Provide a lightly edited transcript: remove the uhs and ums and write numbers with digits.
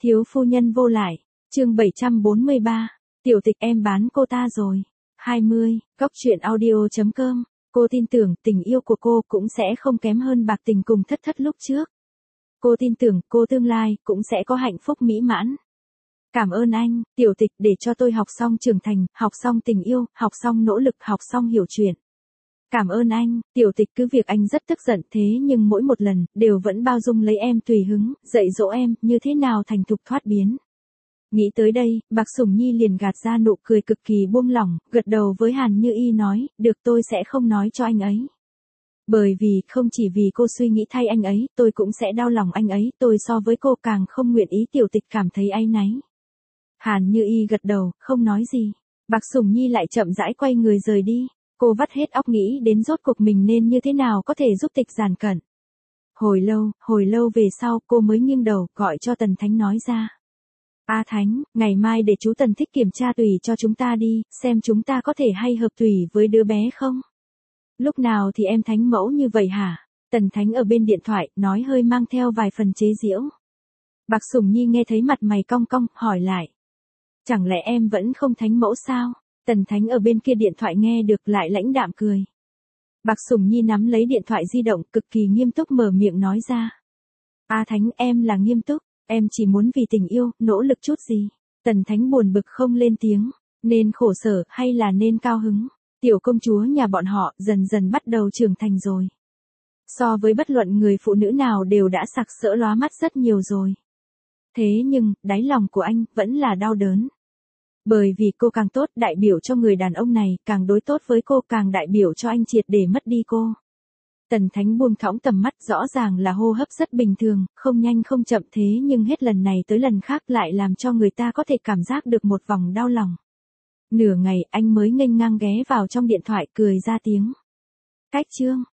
Thiếu phu nhân vô lại, chương 743, tiểu tịch em bán cô ta rồi. 20, Cóc truyện audio.com, cô tin tưởng tình yêu của cô cũng sẽ không kém hơn bạc tình cùng thất thất lúc trước. Cô tin tưởng cô tương lai cũng sẽ có hạnh phúc mỹ mãn. Cảm ơn anh, tiểu tịch để cho tôi học xong trưởng thành, học xong tình yêu, học xong nỗ lực, học xong hiểu chuyện. Cảm ơn anh, tiểu tịch cứ việc anh rất tức giận thế nhưng mỗi một lần, đều vẫn bao dung lấy em tùy hứng, dạy dỗ em, như thế nào thành thục thoát biến. Nghĩ tới đây, Bạc Sủng Nhi liền gạt ra nụ cười cực kỳ buông lỏng, gật đầu với Hàn Như Y nói, được tôi sẽ không nói cho anh ấy. Bởi vì, không chỉ vì cô suy nghĩ thay anh ấy, tôi cũng sẽ đau lòng anh ấy, tôi so với cô càng không nguyện ý tiểu tịch cảm thấy áy náy. Hàn Như Y gật đầu, không nói gì. Bạc Sủng Nhi lại chậm rãi quay người rời đi. Cô vắt hết óc nghĩ đến rốt cuộc mình nên như thế nào có thể giúp tịch giản cẩn. Hồi lâu về sau cô mới nghiêng đầu gọi cho Tần Thánh nói ra. A Thánh, ngày mai để chú Tần thích kiểm tra tùy cho chúng ta đi, xem chúng ta có thể hay hợp tùy với đứa bé không? Lúc nào thì em thánh mẫu như vậy hả? Tần Thánh ở bên điện thoại, nói hơi mang theo vài phần chế giễu. Bạc Sủng Nhi nghe thấy mặt mày cong cong, hỏi lại. Chẳng lẽ em vẫn không thánh mẫu sao? Tần Thánh ở bên kia điện thoại nghe được lại lãnh đạm cười. Bạc Sủng Nhi nắm lấy điện thoại di động cực kỳ nghiêm túc mở miệng nói ra. A Thánh em là nghiêm túc, em chỉ muốn vì tình yêu, nỗ lực chút gì. Tần Thánh buồn bực không lên tiếng, nên khổ sở hay là nên cao hứng. Tiểu công chúa nhà bọn họ dần dần bắt đầu trưởng thành rồi. So với bất luận người phụ nữ nào đều đã sặc sỡ lóa mắt rất nhiều rồi. Thế nhưng, đáy lòng của anh vẫn là đau đớn. Bởi vì cô càng tốt đại biểu cho người đàn ông này, càng đối tốt với cô càng đại biểu cho anh triệt để mất đi cô. Tần Thánh buông thõng tầm mắt rõ ràng là hô hấp rất bình thường, không nhanh không chậm thế nhưng hết lần này tới lần khác lại làm cho người ta có thể cảm giác được một vòng đau lòng. Nửa ngày anh mới nghênh ngang ghé vào trong điện thoại cười ra tiếng. Cách chương.